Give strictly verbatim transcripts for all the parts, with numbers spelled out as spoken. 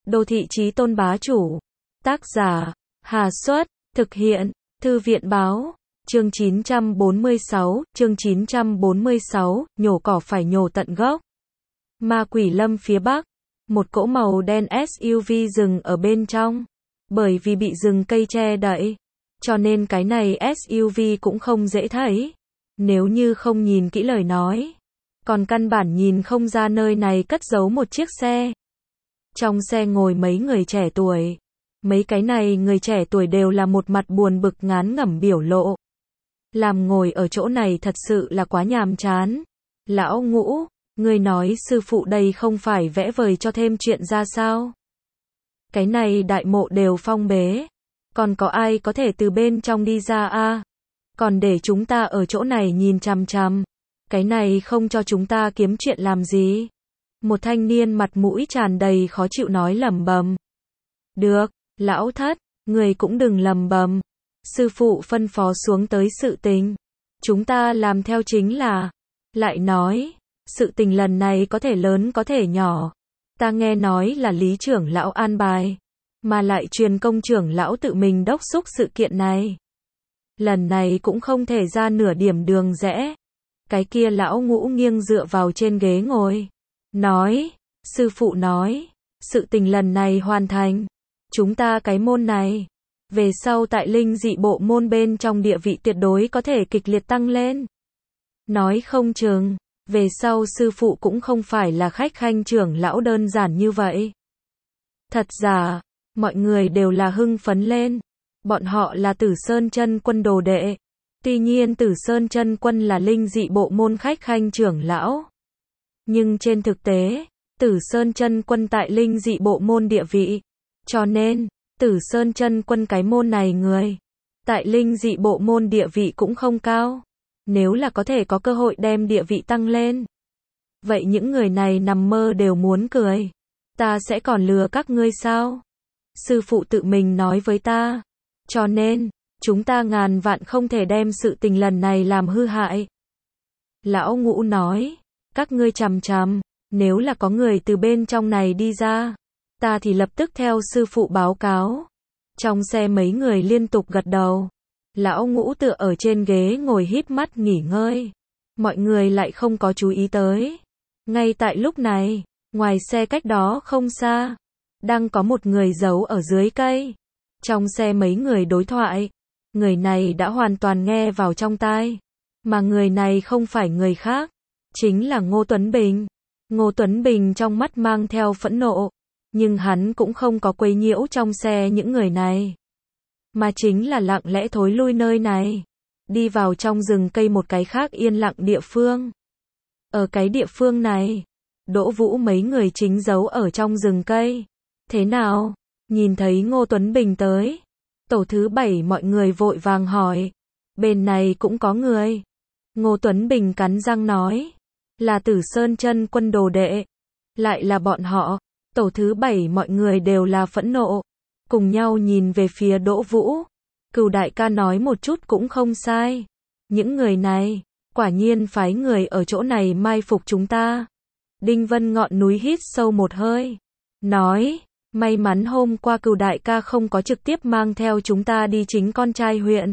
Đô thị chí tôn bá chủ. Tác giả, Hà Xuất, thực hiện, Thư viện báo. Chương chín trăm bốn mươi sáu, chương chín trăm bốn mươi sáu, nhổ cỏ phải nhổ tận gốc. Ma Quỷ Lâm phía Bắc, một cỗ màu đen ét u vê dừng ở bên trong. Bởi vì bị rừng cây che đậy, cho nên cái này ét u vê cũng không dễ thấy. Nếu như không nhìn kỹ lời nói, còn căn bản nhìn không ra nơi này cất giấu một chiếc xe. Trong xe ngồi mấy người trẻ tuổi. Mấy cái này người trẻ tuổi đều là một mặt buồn bực ngán ngẩm biểu lộ. Làm ngồi ở chỗ này thật sự là quá nhàm chán. Lão Ngũ, người nói sư phụ đây không phải vẽ vời cho thêm chuyện ra sao? Cái này đại mộ đều phong bế. Còn có ai có thể từ bên trong đi ra a? Còn để chúng ta ở chỗ này nhìn chằm chằm. Cái này không cho chúng ta kiếm chuyện làm gì? Một thanh niên mặt mũi tràn đầy khó chịu nói lẩm bẩm. Được, lão thất, người cũng đừng lẩm bẩm. Sư phụ phân phó xuống tới sự tình. Chúng ta làm theo chính là. Lại nói, sự tình lần này có thể lớn có thể nhỏ. Ta nghe nói là lý trưởng lão an bài. Mà lại truyền công trưởng lão tự mình đốc thúc sự kiện này. Lần này cũng không thể ra nửa điểm đường rẽ. Cái kia lão Ngũ nghiêng dựa vào trên ghế ngồi. Nói, sư phụ nói, sự tình lần này hoàn thành. Chúng ta cái môn này, về sau tại linh dị bộ môn bên trong địa vị tuyệt đối có thể kịch liệt tăng lên. Nói không chừng, về sau sư phụ cũng không phải là khách khanh trưởng lão đơn giản như vậy. Thật giả, mọi người đều là hưng phấn lên. Bọn họ là Tử Sơn Chân Quân đồ đệ. Tuy nhiên Tử Sơn Chân Quân là linh dị bộ môn khách khanh trưởng lão. Nhưng trên thực tế, Tử Sơn Chân Quân tại linh dị bộ môn địa vị. Cho nên, Tử Sơn Chân Quân cái môn này người, tại linh dị bộ môn địa vị cũng không cao. Nếu là có thể có cơ hội đem địa vị tăng lên, vậy những người này nằm mơ đều muốn cười. Ta sẽ còn lừa các ngươi sao? Sư phụ tự mình nói với ta. Cho nên, chúng ta ngàn vạn không thể đem sự tình lần này làm hư hại. Lão Ngũ nói, các ngươi chằm chằm, nếu là có người từ bên trong này đi ra, ta thì lập tức theo sư phụ báo cáo. Trong xe mấy người liên tục gật đầu. Lão Ngũ tựa ở trên ghế ngồi híp mắt nghỉ ngơi. Mọi người lại không có chú ý tới. Ngay tại lúc này, ngoài xe cách đó không xa, đang có một người giấu ở dưới cây. Trong xe mấy người đối thoại, người này đã hoàn toàn nghe vào trong tai. Mà người này không phải người khác, chính là Ngô Tuấn Bình. Ngô Tuấn Bình trong mắt mang theo phẫn nộ, nhưng hắn cũng không có quấy nhiễu trong xe những người này, mà chính là lặng lẽ thối lui nơi này, đi vào trong rừng cây một cái khác yên lặng địa phương. Ở cái địa phương này, Đỗ Vũ mấy người chính giấu ở trong rừng cây. Thế nào? Nhìn thấy Ngô Tuấn Bình tới, tổ thứ bảy mọi người vội vàng hỏi. Bên này cũng có người. Ngô Tuấn Bình cắn răng nói, là Tử Sơn Chân Quân đồ đệ. Lại là bọn họ. Tổ thứ bảy mọi người đều là phẫn nộ, cùng nhau nhìn về phía Đỗ Vũ. Cửu đại ca nói một chút cũng không sai. Những người này, quả nhiên phái người ở chỗ này mai phục chúng ta. Đinh Vân ngọn núi hít sâu một hơi, nói, may mắn hôm qua Cửu đại ca không có trực tiếp mang theo chúng ta đi chính con trai huyện,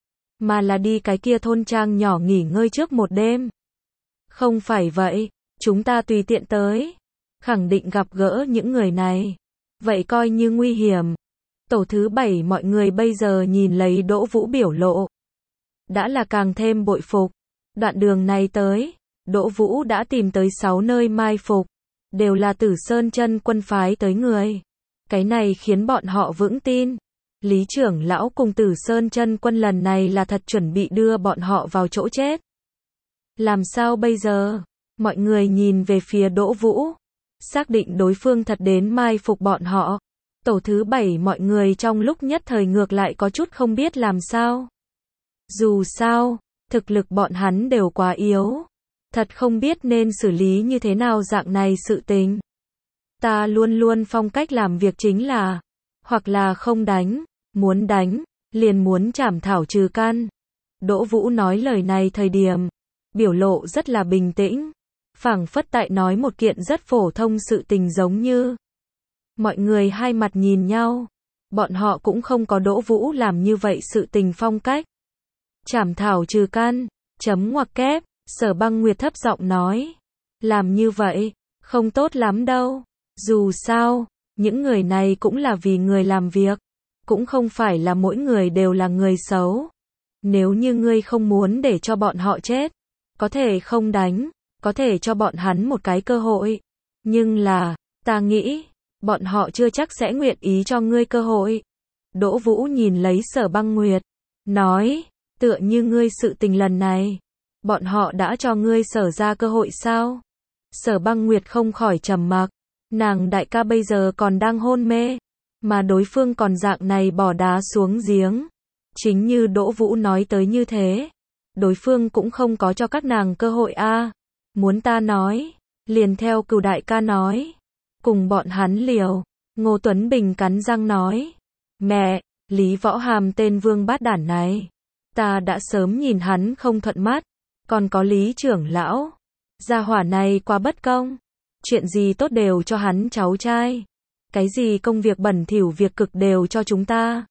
mà là đi cái kia thôn trang nhỏ nghỉ ngơi trước một đêm. Không phải vậy, chúng ta tùy tiện tới, khẳng định gặp gỡ những người này. Vậy coi như nguy hiểm. Tổ thứ bảy mọi người bây giờ nhìn lấy Đỗ Vũ biểu lộ, đã là càng thêm bội phục. Đoạn đường này tới, Đỗ Vũ đã tìm tới sáu nơi mai phục, đều là Tử Sơn Chân Quân phái tới người. Cái này khiến bọn họ vững tin. Lý trưởng lão cùng Tử Sơn Chân Quân lần này là thật chuẩn bị đưa bọn họ vào chỗ chết. Làm sao bây giờ? Mọi người nhìn về phía Đỗ Vũ, xác định đối phương thật đến mai phục bọn họ. Tổ thứ bảy mọi người trong lúc nhất thời ngược lại có chút không biết làm sao. Dù sao, thực lực bọn hắn đều quá yếu. Thật không biết nên xử lý như thế nào dạng này sự tình. Ta luôn luôn phong cách làm việc chính là, hoặc là không đánh, muốn đánh, liền muốn chảm thảo trừ căn. Đỗ Vũ nói lời này thời điểm, biểu lộ rất là bình tĩnh. Phảng phất tại nói một kiện rất phổ thông sự tình giống như. Mọi người hai mặt nhìn nhau. Bọn họ cũng không có Đỗ Vũ làm như vậy sự tình phong cách. Chảm thảo trừ căn, chấm ngoặc kép, Sở Băng Nguyệt thấp giọng nói. Làm như vậy, không tốt lắm đâu. Dù sao, những người này cũng là vì người làm việc. Cũng không phải là mỗi người đều là người xấu. Nếu như ngươi không muốn để cho bọn họ chết, có thể không đánh, có thể cho bọn hắn một cái cơ hội. Nhưng là, ta nghĩ, bọn họ chưa chắc sẽ nguyện ý cho ngươi cơ hội. Đỗ Vũ nhìn lấy Sở Băng Nguyệt, nói, tựa như ngươi sự tình lần này, bọn họ đã cho ngươi Sở ra cơ hội sao? Sở Băng Nguyệt không khỏi trầm mặc, nàng đại ca bây giờ còn đang hôn mê, mà đối phương còn dạng này bỏ đá xuống giếng. Chính như Đỗ Vũ nói tới như thế, đối phương cũng không có cho các nàng cơ hội a. À. Muốn ta nói, liền theo Cửu đại ca nói, cùng bọn hắn liều. Ngô Tuấn Bình cắn răng nói, mẹ, Lý Võ Hàm tên vương bát đản này, ta đã sớm nhìn hắn không thuận mắt, còn có Lý trưởng lão, gia hỏa này quá bất công, chuyện gì tốt đều cho hắn cháu trai, cái gì công việc bẩn thỉu việc cực đều cho chúng ta.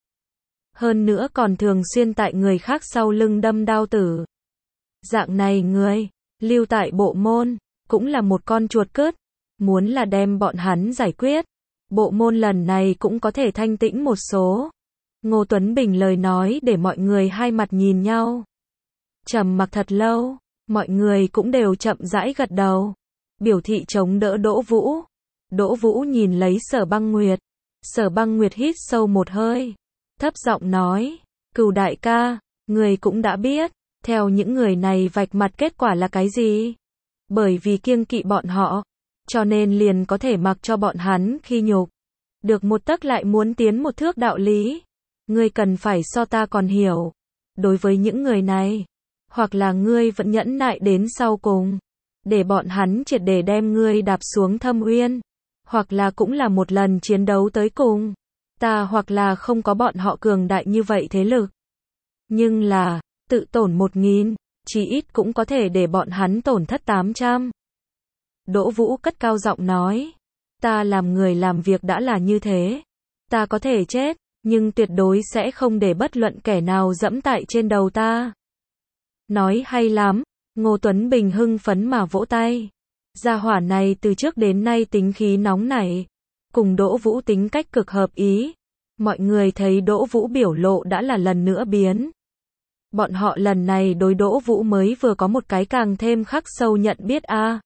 Hơn nữa còn thường xuyên tại người khác sau lưng đâm đao tử. Dạng này người, lưu tại bộ môn, cũng là một con chuột cướp, muốn là đem bọn hắn giải quyết, bộ môn lần này cũng có thể thanh tĩnh một số. Ngô Tuấn Bình lời nói để mọi người hai mặt nhìn nhau. Trầm mặc thật lâu, mọi người cũng đều chậm rãi gật đầu, biểu thị chống đỡ Đỗ Vũ. Đỗ Vũ nhìn lấy Sở Băng Nguyệt, Sở Băng Nguyệt hít sâu một hơi, thấp giọng nói, Cửu đại ca, người cũng đã biết, theo những người này vạch mặt kết quả là cái gì? Bởi vì kiêng kỵ bọn họ, cho nên liền có thể mặc cho bọn hắn khi nhục. Được một tấc lại muốn tiến một thước đạo lý. Ngươi cần phải so ta còn hiểu. Đối với những người này, hoặc là ngươi vẫn nhẫn nại đến sau cùng, để bọn hắn triệt để đem ngươi đạp xuống thâm uyên, hoặc là cũng là một lần chiến đấu tới cùng. Ta hoặc là không có bọn họ cường đại như vậy thế lực. Nhưng là, tự tổn một nghìn, chí ít cũng có thể để bọn hắn tổn thất tám trăm. Đỗ Vũ cất cao giọng nói, ta làm người làm việc đã là như thế. Ta có thể chết, nhưng tuyệt đối sẽ không để bất luận kẻ nào dẫm tại trên đầu ta. Nói hay lắm, Ngô Tuấn Bình hưng phấn mà vỗ tay. Gia hỏa này từ trước đến nay tính khí nóng nảy, cùng Đỗ Vũ tính cách cực hợp ý. Mọi người thấy Đỗ Vũ biểu lộ đã là lần nữa biến. Bọn họ lần này đối Đỗ Vũ mới vừa có một cái càng thêm khắc sâu nhận biết a. À.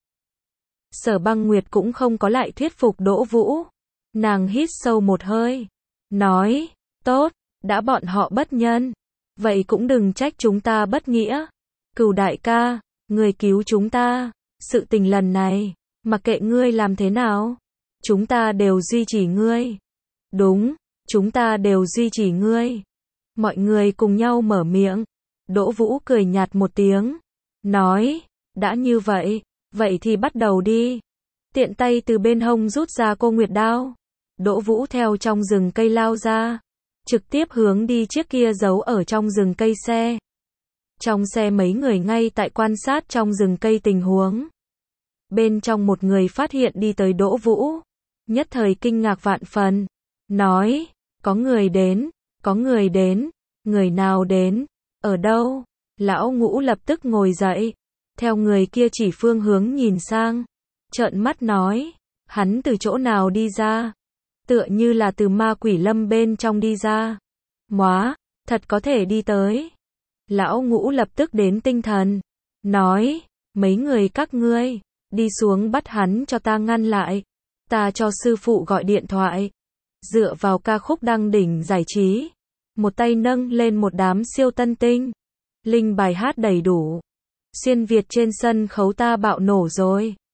Sở Băng Nguyệt cũng không có lại thuyết phục Đỗ Vũ. Nàng hít sâu một hơi, nói, tốt, đã bọn họ bất nhân, vậy cũng đừng trách chúng ta bất nghĩa. Cửu đại ca, người cứu chúng ta, sự tình lần này, mặc kệ ngươi làm thế nào, chúng ta đều duy trì ngươi. Đúng, chúng ta đều duy trì ngươi. Mọi người cùng nhau mở miệng. Đỗ Vũ cười nhạt một tiếng, nói, đã như vậy, vậy thì bắt đầu đi. Tiện tay từ bên hông rút ra cô nguyệt đao. Đỗ Vũ theo trong rừng cây lao ra, trực tiếp hướng đi chiếc kia giấu ở trong rừng cây xe. Trong xe mấy người ngay tại quan sát trong rừng cây tình huống. Bên trong một người phát hiện đi tới Đỗ Vũ, nhất thời kinh ngạc vạn phần, nói, có người đến, có người đến, người nào đến, ở đâu? Lão Ngũ lập tức ngồi dậy, theo người kia chỉ phương hướng nhìn sang, trợn mắt nói, hắn từ chỗ nào đi ra? Tựa như là từ ma quỷ lâm bên trong đi ra. Móa, thật có thể đi tới. Lão Ngũ lập tức đến tinh thần, nói, mấy người các ngươi, đi xuống bắt hắn cho ta ngăn lại. Ta cho sư phụ gọi điện thoại. Dựa vào ca khúc đăng đỉnh giải trí, một tay nâng lên một đám siêu tân tinh. Linh bài hát đầy đủ. Xuyên Việt trên sân khấu ta bạo nổ rồi.